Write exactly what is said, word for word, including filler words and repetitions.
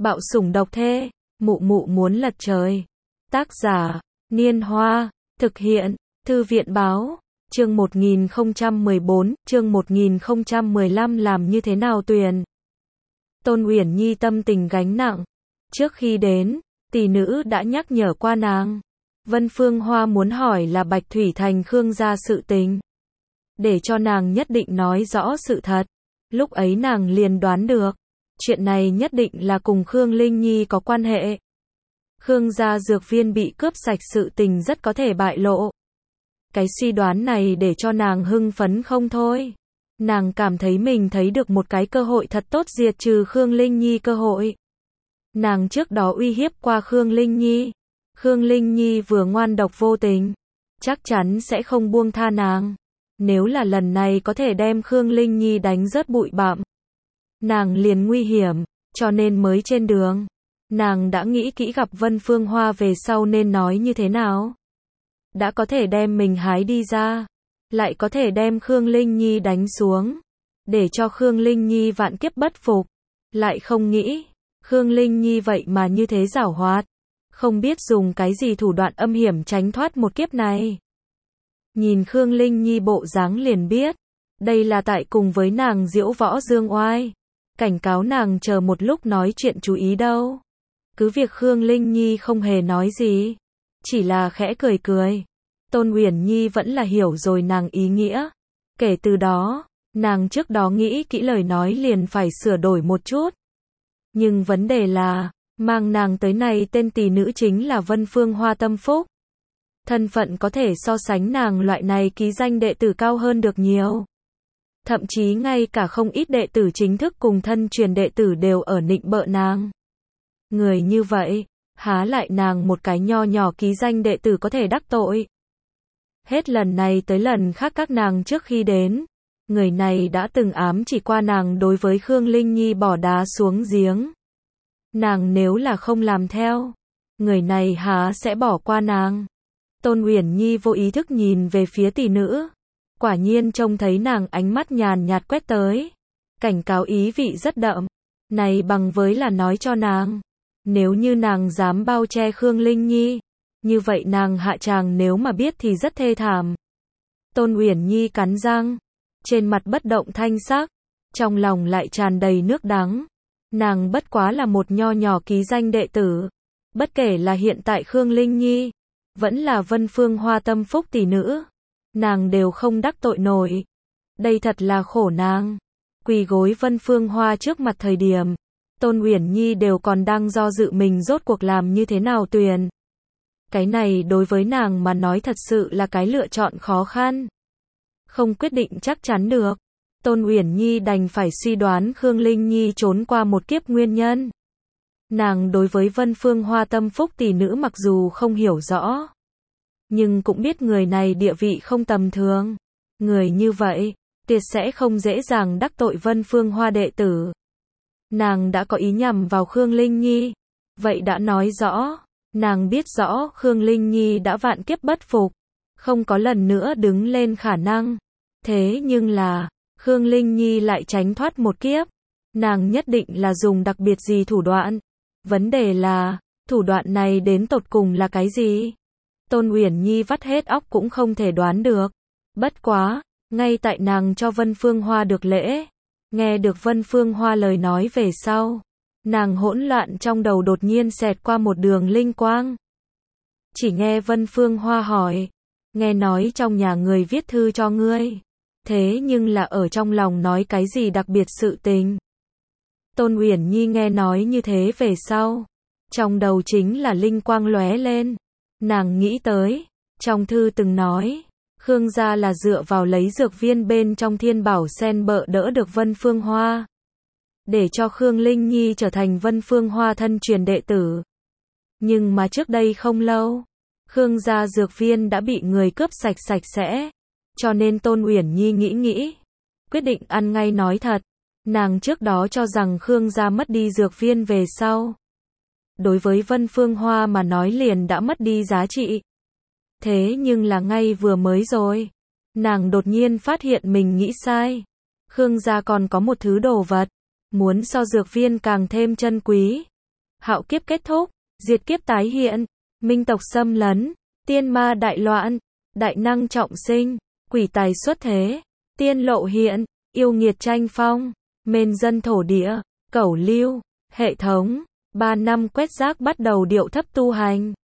Bạo sủng độc thê, mụ mụ muốn lật trời. Tác giả, Niên Hoa, thực hiện, Thư viện Báo, chương một nghìn không trăm mười bốn, chương một nghìn không trăm mười lăm làm như thế nào Tuyền. Tôn Uyển Nhi tâm tình gánh nặng. Trước khi đến, tỷ nữ đã nhắc nhở qua nàng. Vân Phương Hoa muốn hỏi là Bạch Thủy Thành Khương gia sự tình. Để cho nàng nhất định nói rõ sự thật. Lúc ấy nàng liền đoán được. Chuyện này nhất định là cùng Khương Linh Nhi có quan hệ. Khương gia dược viên bị cướp sạch sự tình rất có thể bại lộ. Cái suy đoán này để cho nàng hưng phấn không thôi. Nàng cảm thấy mình thấy được một cái cơ hội thật tốt diệt trừ Khương Linh Nhi cơ hội. Nàng trước đó uy hiếp qua Khương Linh Nhi. Khương Linh Nhi vừa ngoan độc vô tình, chắc chắn sẽ không buông tha nàng. Nếu là lần này có thể đem Khương Linh Nhi đánh rớt bụi bặm, nàng liền nguy hiểm, cho nên mới trên đường. Nàng đã nghĩ kỹ gặp Vân Phương Hoa về sau nên nói như thế nào. Đã có thể đem mình hái đi ra, lại có thể đem Khương Linh Nhi đánh xuống, để cho Khương Linh Nhi vạn kiếp bất phục. Lại không nghĩ, Khương Linh Nhi vậy mà như thế giảo hoạt, không biết dùng cái gì thủ đoạn âm hiểm tránh thoát một kiếp này. Nhìn Khương Linh Nhi bộ dáng liền biết, đây là tại cùng với nàng diễu võ dương oai, cảnh cáo nàng chờ một lúc nói chuyện chú ý đâu. Cứ việc Khương Linh Nhi không hề nói gì, chỉ là khẽ cười cười. Tôn Uyển Nhi vẫn là hiểu rồi nàng ý nghĩa. Kể từ đó, nàng trước đó nghĩ kỹ lời nói liền phải sửa đổi một chút. Nhưng vấn đề là, mang nàng tới này tên tỷ nữ chính là Vân Phương Hoa tâm phúc. Thân phận có thể so sánh nàng loại này ký danh đệ tử cao hơn được nhiều. Thậm chí ngay cả không ít đệ tử chính thức cùng thân truyền đệ tử đều ở nịnh bợ nàng. Người như vậy, há lại nàng một cái nho nhỏ ký danh đệ tử có thể đắc tội. Hết lần này tới lần khác các nàng trước khi đến, người này đã từng ám chỉ qua nàng đối với Khương Linh Nhi bỏ đá xuống giếng. Nàng nếu là không làm theo, người này há sẽ bỏ qua nàng. Tôn Uyển Nhi vô ý thức nhìn về phía tỷ nữ. Quả nhiên trông thấy nàng ánh mắt nhàn nhạt quét tới. Cảnh cáo ý vị rất đậm. Này bằng với là nói cho nàng, nếu như nàng dám bao che Khương Linh Nhi, như vậy nàng hạ tràng nếu mà biết thì rất thê thảm. Tôn Uyển Nhi cắn răng, trên mặt bất động thanh sắc, trong lòng lại tràn đầy nước đắng. Nàng bất quá là một nho nhỏ ký danh đệ tử. Bất kể là hiện tại Khương Linh Nhi, vẫn là Vân Phương Hoa tâm phúc tỷ nữ, nàng đều không đắc tội nổi. Đây thật là khổ nàng. Quỳ gối Vân Phương Hoa trước mặt thời điểm, Tôn Uyển Nhi đều còn đang do dự mình rốt cuộc làm như thế nào Tuyền. Cái này đối với nàng mà nói thật sự là cái lựa chọn khó khăn. Không quyết định chắc chắn được. Tôn Uyển Nhi đành phải suy đoán Khương Linh Nhi trốn qua một kiếp nguyên nhân. Nàng đối với Vân Phương Hoa tâm phúc tỷ nữ mặc dù không hiểu rõ, nhưng cũng biết người này địa vị không tầm thường. Người như vậy, tuyệt sẽ không dễ dàng đắc tội Vân Phương Hoa đệ tử. Nàng đã có ý nhằm vào Khương Linh Nhi. Vậy đã nói rõ, nàng biết rõ Khương Linh Nhi đã vạn kiếp bất phục, không có lần nữa đứng lên khả năng. Thế nhưng là, Khương Linh Nhi lại tránh thoát một kiếp. Nàng nhất định là dùng đặc biệt gì thủ đoạn. Vấn đề là, thủ đoạn này đến tột cùng là cái gì? Tôn Uyển Nhi vắt hết óc cũng không thể đoán được. Bất quá, ngay tại nàng cho Vân Phương Hoa được lễ, nghe được Vân Phương Hoa lời nói về sau, nàng hỗn loạn trong đầu đột nhiên xẹt qua một đường linh quang. Chỉ nghe Vân Phương Hoa hỏi, nghe nói trong nhà người viết thư cho ngươi, thế nhưng là ở trong lòng nói cái gì đặc biệt sự tình? Tôn Uyển Nhi nghe nói như thế về sau, trong đầu chính là linh quang lóe lên. Nàng nghĩ tới, trong thư từng nói, Khương gia là dựa vào lấy dược viên bên trong Thiên Bảo Sen bợ đỡ được Vân Phương Hoa, để cho Khương Linh Nhi trở thành Vân Phương Hoa thân truyền đệ tử. Nhưng mà trước đây không lâu, Khương gia dược viên đã bị người cướp sạch sạch sẽ, cho nên Tôn Uyển Nhi nghĩ nghĩ, quyết định ăn ngay nói thật. Nàng trước đó cho rằng Khương gia mất đi dược viên về sau, đối với Vân Phương Hoa mà nói liền đã mất đi giá trị. Thế nhưng là ngay vừa mới rồi, nàng đột nhiên phát hiện mình nghĩ sai. Khương gia còn có một thứ đồ vật, muốn so dược viên càng thêm chân quý. hạo kiếp kết thúc, diệt kiếp tái hiện, minh tộc xâm lấn, tiên ma đại loạn, đại năng trọng sinh, quỷ tài xuất thế, tiên lộ hiện, yêu nghiệt tranh phong, mền dân thổ địa, cẩu lưu, hệ thống, ba năm quét rác bắt đầu điệu thấp tu hành.